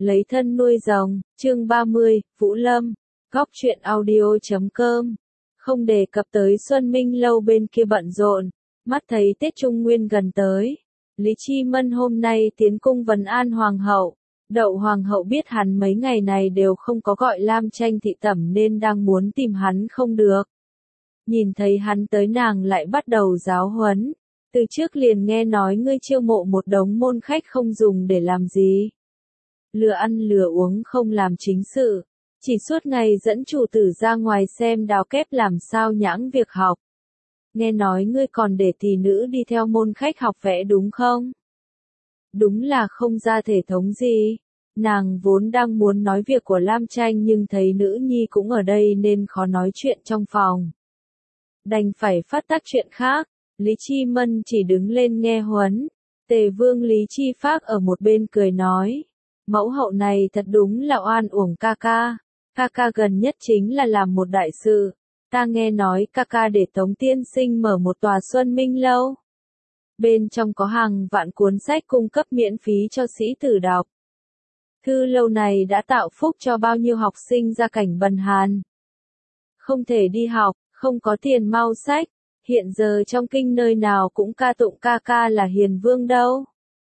Lấy thân nuôi rồng, chương 30, Vũ Lâm, góc truyện audio.com. Không đề cập tới Xuân Minh Lâu bên kia bận rộn, mắt thấy Tết Trung Nguyên gần tới. Lý Chi Mân hôm nay tiến cung vấn an Hoàng hậu. Đậu Hoàng hậu biết hắn mấy ngày này đều không có gọi Lam Tranh thị tẩm nên đang muốn tìm hắn không được. Nhìn thấy hắn tới nàng lại bắt đầu giáo huấn. Từ trước liền nghe nói ngươi chiêu mộ một đống môn khách không dùng để làm gì. Lừa ăn lừa uống không làm chính sự. Chỉ suốt ngày dẫn chủ tử ra ngoài xem đào kép làm sao nhãng việc học. Nghe nói ngươi còn để tỷ nữ đi theo môn khách học vẽ đúng không? Đúng là không ra thể thống gì. Nàng vốn đang muốn nói việc của Lam Tranh nhưng thấy nữ nhi cũng ở đây nên khó nói chuyện trong phòng. Đành phải phát tác chuyện khác. Lý Chi Mân chỉ đứng lên nghe huấn. Tề vương Lý Chi Phác ở một bên cười nói. Mẫu hậu này thật đúng là oan uổng ca ca. Ca ca gần nhất chính là làm một đại sự. Ta nghe nói ca ca để Tống tiên sinh mở một tòa Xuân Minh Lâu. Bên trong có hàng vạn cuốn sách cung cấp miễn phí cho sĩ tử đọc. Thư lâu này đã tạo phúc cho bao nhiêu học sinh gia cảnh bần hàn. Không thể đi học, không có tiền mau sách. Hiện giờ trong kinh nơi nào cũng ca tụng ca ca là hiền vương đâu.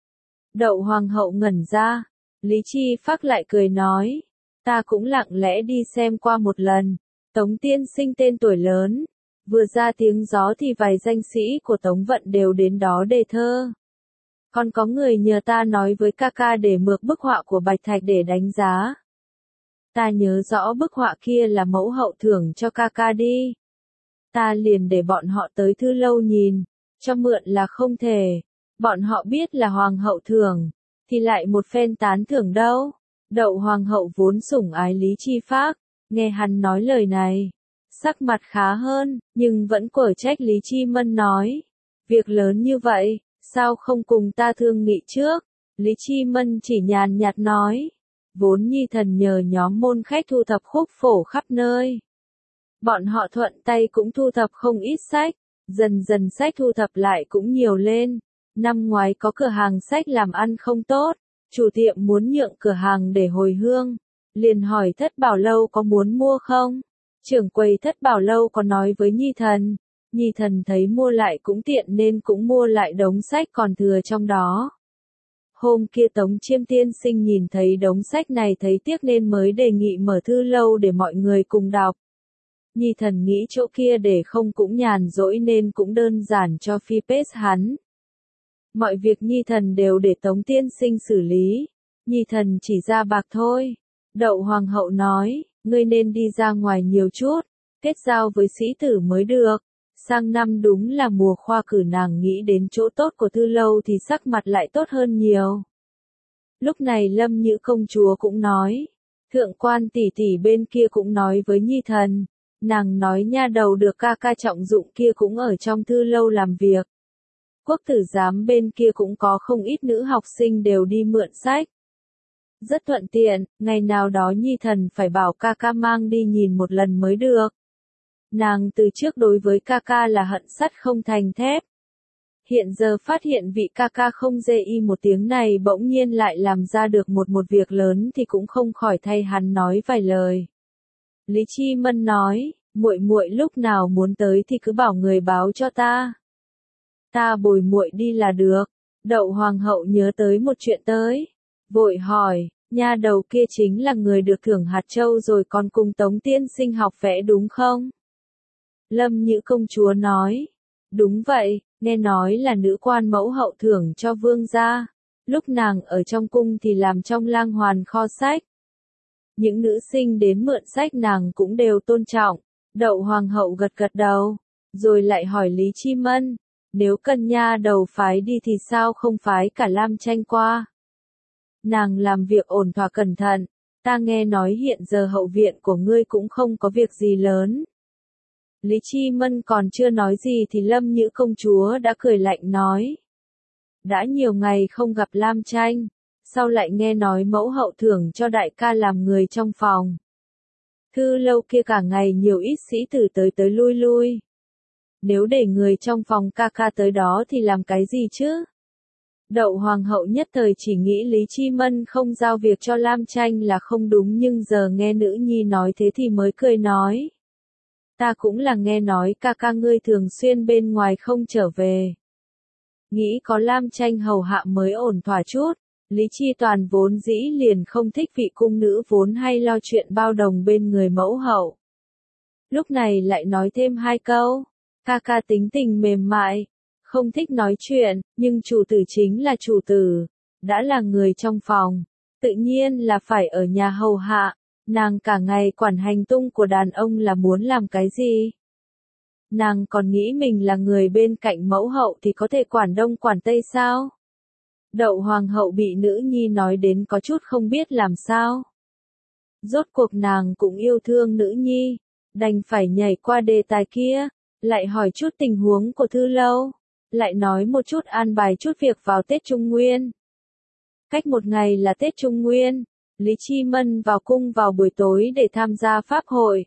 Đậu Hoàng hậu ngẩn ra. Lý Chi Phác lại cười nói. Ta cũng lặng lẽ đi xem qua một lần. Tống tiên sinh tên tuổi lớn. Vừa ra tiếng gió thì vài danh sĩ của Tống Vận đều đến đó đề thơ. Còn có người nhờ ta nói với ca ca để mượn bức họa của Bạch Thạch để đánh giá. Ta nhớ rõ bức họa kia là mẫu hậu thưởng cho ca ca đi. Ta liền để bọn họ tới thư lâu nhìn. Cho mượn là không thể. Bọn họ biết là hoàng hậu thưởng. Thì lại một phen tán thưởng đâu. Đậu Hoàng hậu vốn sủng ái Lý Chi Phác. Nghe hắn nói lời này. Sắc mặt khá hơn, nhưng vẫn quở trách Lý Chi Mân nói. Việc lớn như vậy, sao không cùng ta thương nghị trước? Lý Chi Mân chỉ nhàn nhạt nói. Vốn nhi thần nhờ nhóm môn khách thu thập khúc phổ khắp nơi. Bọn họ thuận tay cũng thu thập không ít sách. Dần dần sách thu thập lại cũng nhiều lên. Năm ngoái có cửa hàng sách làm ăn không tốt. Chủ tiệm muốn nhượng cửa hàng để hồi hương. Liền hỏi Thất Bảo Lâu có muốn mua không? Trưởng quầy Thất Bảo Lâu có nói với Nhi thần. Nhi thần thấy mua lại cũng tiện nên cũng mua lại đống sách còn thừa trong đó. Hôm kia Tống Chiêm tiên sinh nhìn thấy đống sách này thấy tiếc nên mới đề nghị mở thư lâu để mọi người cùng đọc. Nhi thần nghĩ chỗ kia để không cũng nhàn rỗi nên cũng đơn giản cho phi pết hắn. Mọi việc Nhi thần đều để Tống tiên sinh xử lý. Nhi thần chỉ ra bạc thôi. Đậu Hoàng hậu nói, ngươi nên đi ra ngoài nhiều chút, kết giao với sĩ tử mới được. Sang năm đúng là mùa khoa cử, nàng nghĩ đến chỗ tốt của thư lâu thì sắc mặt lại tốt hơn nhiều. Lúc này Lâm Nhữ công chúa cũng nói, thượng quan tỷ tỷ bên kia cũng nói với Nhi thần, nàng nói nha đầu được ca ca trọng dụng kia cũng ở trong thư lâu làm việc. Quốc tử giám bên kia cũng có không ít nữ học sinh đều đi mượn sách. Rất thuận tiện, ngày nào đó Nhi thần phải bảo ca ca mang đi nhìn một lần mới được. Nàng từ trước đối với ca ca là hận sắt không thành thép. Hiện giờ phát hiện vị ca ca không dê y một tiếng này bỗng nhiên lại làm ra được một việc lớn thì cũng không khỏi thay hắn nói vài lời. Lý Chi Mân nói, muội muội lúc nào muốn tới thì cứ bảo người báo cho ta. Ta bồi muội đi là được. Đậu Hoàng hậu nhớ tới một chuyện tới. Vội hỏi, nha đầu kia chính là người được thưởng hạt châu rồi còn cùng Tống tiên sinh học vẽ đúng không? Lâm Nhữ công chúa nói, đúng vậy, nghe nói là nữ quan mẫu hậu thưởng cho vương gia. Lúc nàng ở trong cung thì làm trong lang hoàn kho sách. Những nữ sinh đến mượn sách nàng cũng đều tôn trọng. Đậu Hoàng hậu gật gật đầu, rồi lại hỏi Lý Chi Mân, nếu cần nha đầu phái đi thì sao không phái cả Lam Tranh qua? Nàng làm việc ổn thỏa cẩn thận, ta nghe nói hiện giờ hậu viện của ngươi cũng không có việc gì lớn. Lý Chi Mân còn chưa nói gì thì Lâm Nhữ công chúa đã cười lạnh nói. Đã nhiều ngày không gặp Lam Tranh, sau lại nghe nói mẫu hậu thưởng cho đại ca làm người trong phòng. Thư lâu kia cả ngày nhiều ít sĩ tử tới lui lui. Nếu để người trong phòng ca ca tới đó thì làm cái gì chứ? Đậu hoàng hậu nhất thời chỉ nghĩ Lý Chi Mân không giao việc cho Lam Tranh là không đúng, nhưng giờ nghe nữ nhi nói thế thì mới cười nói. Ta cũng là nghe nói ca ca ngươi thường xuyên bên ngoài không trở về. Nghĩ có Lam Tranh hầu hạ mới ổn thỏa chút. Lý Chi Toàn vốn dĩ liền không thích vị cung nữ vốn hay lo chuyện bao đồng bên người mẫu hậu. Lúc này lại nói thêm hai câu. Ca ca tính tình mềm mại, không thích nói chuyện, nhưng chủ tử chính là chủ tử, đã là người trong phòng, tự nhiên là phải ở nhà hầu hạ, nàng cả ngày quản hành tung của đàn ông là muốn làm cái gì? Nàng còn nghĩ mình là người bên cạnh mẫu hậu thì có thể quản đông quản tây sao? Đậu hoàng hậu bị nữ nhi nói đến có chút không biết làm sao. Rốt cuộc nàng cũng yêu thương nữ nhi, đành phải nhảy qua đề tài kia, lại hỏi chút tình huống của Thư Lâu, lại nói một chút an bài chút việc vào Tết Trung Nguyên. Cách một ngày là Tết Trung Nguyên, Lý Chi Mân vào cung vào buổi tối để tham gia pháp hội.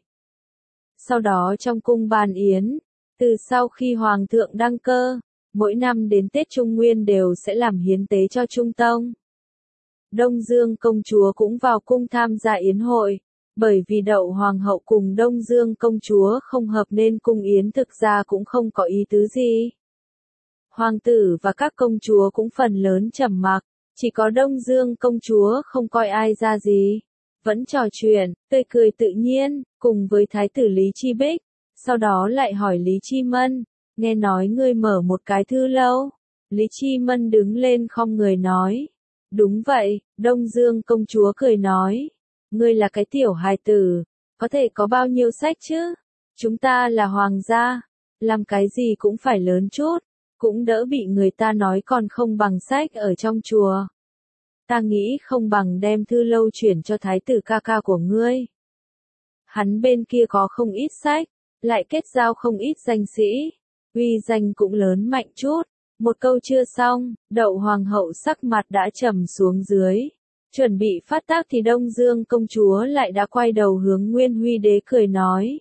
Sau đó trong cung bàn yến, từ sau khi Hoàng thượng đăng cơ, mỗi năm đến Tết Trung Nguyên đều sẽ làm hiến tế cho Trung Tông. Đông Dương công chúa cũng vào cung tham gia yến hội, bởi vì Đậu hoàng hậu cùng Đông Dương công chúa không hợp nên cung yến thực ra cũng không có ý tứ gì. Hoàng tử và các công chúa cũng phần lớn trầm mặc, chỉ có Đông Dương công chúa không coi ai ra gì, vẫn trò chuyện, tươi cười tự nhiên, cùng với thái tử Lý Chi Bích, sau đó lại hỏi Lý Chi Mân, nghe nói ngươi mở một cái thư lâu. Lý Chi Mân đứng lên khom người nói, đúng vậy. Đông Dương công chúa cười nói, ngươi là cái tiểu hài tử, có thể có bao nhiêu sách chứ? Chúng ta là hoàng gia, làm cái gì cũng phải lớn chút, cũng đỡ bị người ta nói còn không bằng sách ở trong chùa. Ta nghĩ không bằng đem thư lâu chuyển cho thái tử ca ca của ngươi. Hắn bên kia có không ít sách, lại kết giao không ít danh sĩ, uy danh cũng lớn mạnh chút. Một câu chưa xong, Đậu hoàng hậu sắc mặt đã trầm xuống dưới. Chuẩn bị phát tác thì Đông Dương công chúa lại đã quay đầu hướng Nguyên Huy đế cười nói.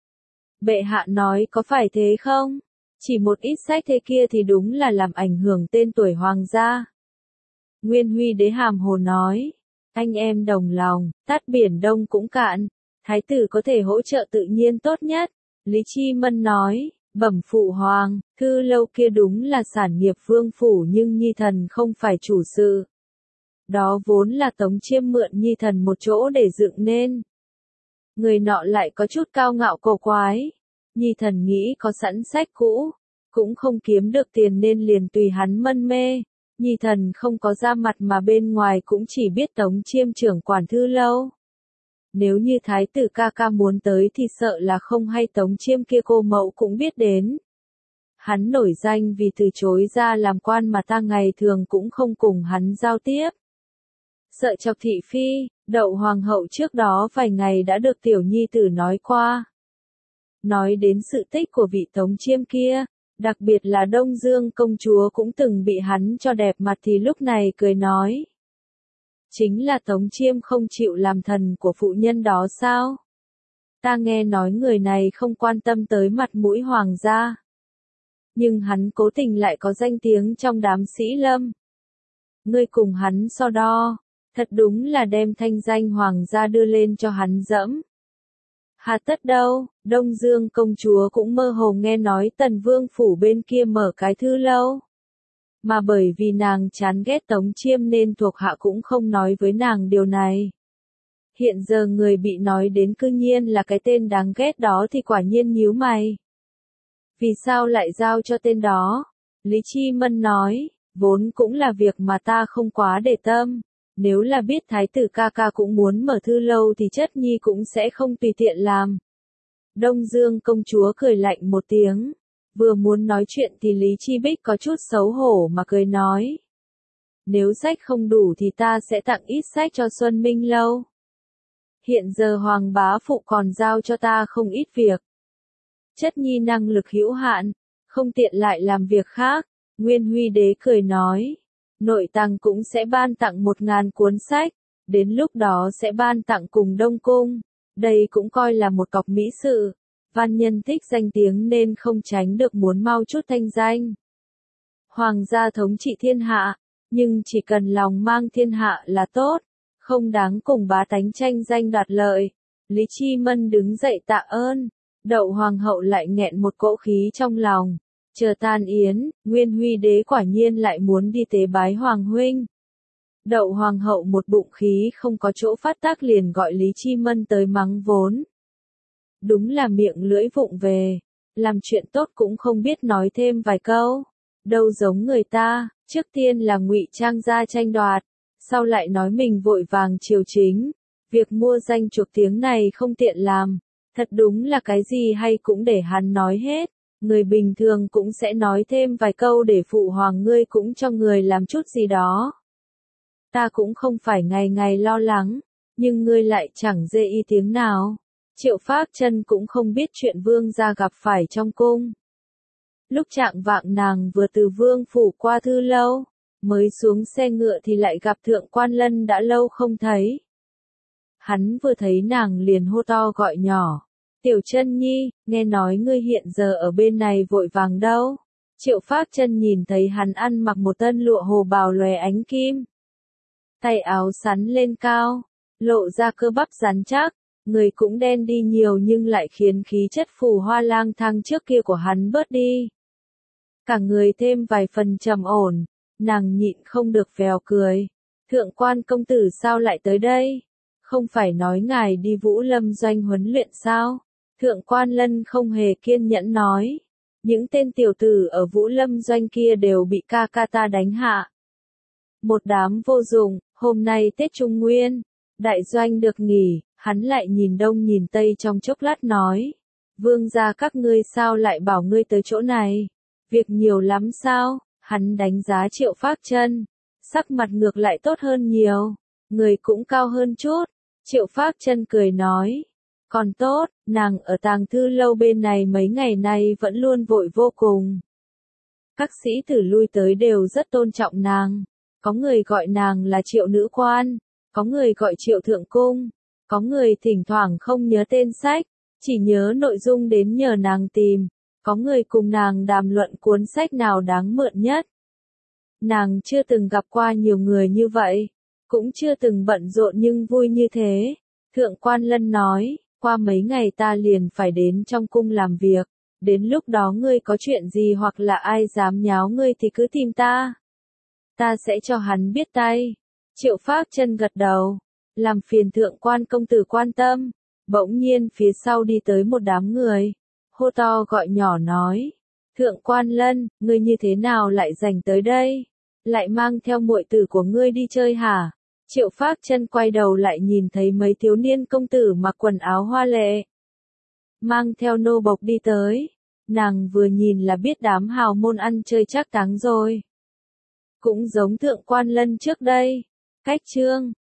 Bệ hạ nói có phải thế không? Chỉ một ít sách thế kia thì đúng là làm ảnh hưởng tên tuổi hoàng gia. Nguyên Huy đế hàm hồ nói, anh em đồng lòng, tát biển Đông cũng cạn, thái tử có thể hỗ trợ tự nhiên tốt nhất. Lý Chi Mân nói, bẩm phụ hoàng, thư lâu kia đúng là sản nghiệp vương phủ nhưng Nhi thần không phải chủ sự. Đó vốn là Tống Chiêm mượn Nhi thần một chỗ để dựng nên. Người nọ lại có chút cao ngạo cổ quái. Nhi thần nghĩ có sẵn sách cũ, cũng không kiếm được tiền nên liền tùy hắn mân mê. Nhi thần không có ra mặt mà bên ngoài cũng chỉ biết Tống Chiêm trưởng quản thư lâu. Nếu như thái tử ca ca muốn tới thì sợ là không hay Tống Chiêm kia cô mẫu cũng biết đến. Hắn nổi danh vì từ chối ra làm quan mà ta ngày thường cũng không cùng hắn giao tiếp. Sợ chọc thị phi, Đậu hoàng hậu trước đó vài ngày đã được tiểu nhi tử nói qua. Nói đến sự tích của vị Tống Chiêm kia, đặc biệt là Đông Dương công chúa cũng từng bị hắn cho đẹp mặt thì lúc này cười nói. Chính là Tống Chiêm không chịu làm thần của phụ nhân đó sao? Ta nghe nói người này không quan tâm tới mặt mũi hoàng gia. Nhưng hắn cố tình lại có danh tiếng trong đám sĩ lâm. Ngươi cùng hắn so đo, thật đúng là đem thanh danh hoàng gia đưa lên cho hắn dẫm. Hà tất đâu, Đông Dương công chúa cũng mơ hồ nghe nói Tần Vương phủ bên kia mở cái thư lâu. Mà bởi vì nàng chán ghét Tống Chiêm nên thuộc hạ cũng không nói với nàng điều này. Hiện giờ người bị nói đến cư nhiên là cái tên đáng ghét đó thì quả nhiên nhíu mày. Vì sao lại giao cho tên đó? Lý Chi Mân nói, vốn cũng là việc mà ta không quá để tâm. Nếu là biết thái tử ca ca cũng muốn mở thư lâu thì chất nhi cũng sẽ không tùy tiện làm. Đông Dương công chúa cười lạnh một tiếng. Vừa muốn nói chuyện thì Lý Chi Bích có chút xấu hổ mà cười nói. Nếu sách không đủ thì ta sẽ tặng ít sách cho Xuân Minh lâu. Hiện giờ hoàng bá phụ còn giao cho ta không ít việc. Chất nhi năng lực hữu hạn, không tiện lại làm việc khác. Nguyên Huy đế cười nói. Nội tăng cũng sẽ ban tặng 1000 cuốn sách, đến lúc đó sẽ ban tặng cùng Đông Cung. Đây cũng coi là một cọc mỹ sự. Văn nhân thích danh tiếng nên không tránh được muốn mau chút thanh danh. Hoàng gia thống trị thiên hạ, nhưng chỉ cần lòng mang thiên hạ là tốt, không đáng cùng bá tánh tranh danh đoạt lợi. Lý Chi Mân đứng dậy tạ ơn, Đậu Hoàng hậu lại nghẹn một cỗ khí trong lòng. Chờ tan yến, Nguyên Huy đế quả nhiên lại muốn đi tế bái Hoàng huynh. Đậu Hoàng hậu một bụng khí không có chỗ phát tác liền gọi Lý Chi Mân tới mắng vốn. Đúng là miệng lưỡi vụng về, làm chuyện tốt cũng không biết nói thêm vài câu. Đâu giống người ta, trước tiên là ngụy trang ra tranh đoạt, sau lại nói mình vội vàng triều chính. Việc mua danh chuộc tiếng này không tiện làm, thật đúng là cái gì hay cũng để hắn nói hết. Người bình thường cũng sẽ nói thêm vài câu để phụ hoàng ngươi cũng cho người làm chút gì đó. Ta cũng không phải ngày ngày lo lắng, nhưng ngươi lại chẳng dê y tiếng nào. Triệu Phác Chân cũng không biết chuyện vương gia gặp phải trong cung. Lúc trạng vạng nàng vừa từ vương phủ qua thư lâu, mới xuống xe ngựa thì lại gặp Thượng Quan Lân đã lâu không thấy. Hắn vừa thấy nàng liền hô to gọi nhỏ. Tiểu Chân Nhi, nghe nói ngươi hiện giờ ở bên này vội vàng đâu. Triệu Phác Chân nhìn thấy hắn ăn mặc một tân lụa hồ bào lòe ánh kim. Tay áo sắn lên cao, lộ ra cơ bắp rắn chắc, người cũng đen đi nhiều nhưng lại khiến khí chất phù hoa lang thang trước kia của hắn bớt đi. Cả người thêm vài phần trầm ổn, nàng nhịn không được vèo cười. Thượng Quan công tử sao lại tới đây? Không phải nói ngài đi Vũ Lâm doanh huấn luyện sao? Thượng Quan Lân không hề kiên nhẫn nói. Những tên tiểu tử ở Vũ Lâm doanh kia đều bị ca ca ta đánh hạ. Một đám vô dụng, hôm nay Tết Trung Nguyên, đại doanh được nghỉ, hắn lại nhìn đông nhìn tây trong chốc lát nói. Vương gia các ngươi sao lại bảo ngươi tới chỗ này? Việc nhiều lắm sao? Hắn đánh giá Triệu Phác Chân, sắc mặt ngược lại tốt hơn nhiều, người cũng cao hơn chút. Triệu Phác Chân cười nói, còn tốt, nàng ở tàng thư lâu bên này mấy ngày nay vẫn luôn vội vô cùng. Các sĩ tử lui tới đều rất tôn trọng nàng, có người gọi nàng là Triệu nữ quan, có người gọi Triệu thượng cung, có người thỉnh thoảng không nhớ tên sách, chỉ nhớ nội dung đến nhờ nàng tìm, có người cùng nàng đàm luận cuốn sách nào đáng mượn nhất. Nàng chưa từng gặp qua nhiều người như vậy, cũng chưa từng bận rộn nhưng vui như thế. Thượng Quan Lân nói, qua mấy ngày ta liền phải đến trong cung làm việc, đến lúc đó ngươi có chuyện gì hoặc là ai dám nháo ngươi thì cứ tìm ta. Ta sẽ cho hắn biết tay. Triệu Phác Chân gật đầu, làm phiền Thượng Quan công tử quan tâm. Bỗng nhiên phía sau đi tới một đám người, hô to gọi nhỏ nói, Thượng Quan Lân, ngươi như thế nào lại rảnh tới đây? Lại mang theo muội tử của ngươi đi chơi hả? Triệu Phác Chân quay đầu lại nhìn thấy mấy thiếu niên công tử mặc quần áo hoa lệ, mang theo nô bộc đi tới. Nàng vừa nhìn là biết đám hào môn ăn chơi trác táng rồi. Cũng giống Thượng Quan Lân trước đây. Cách chương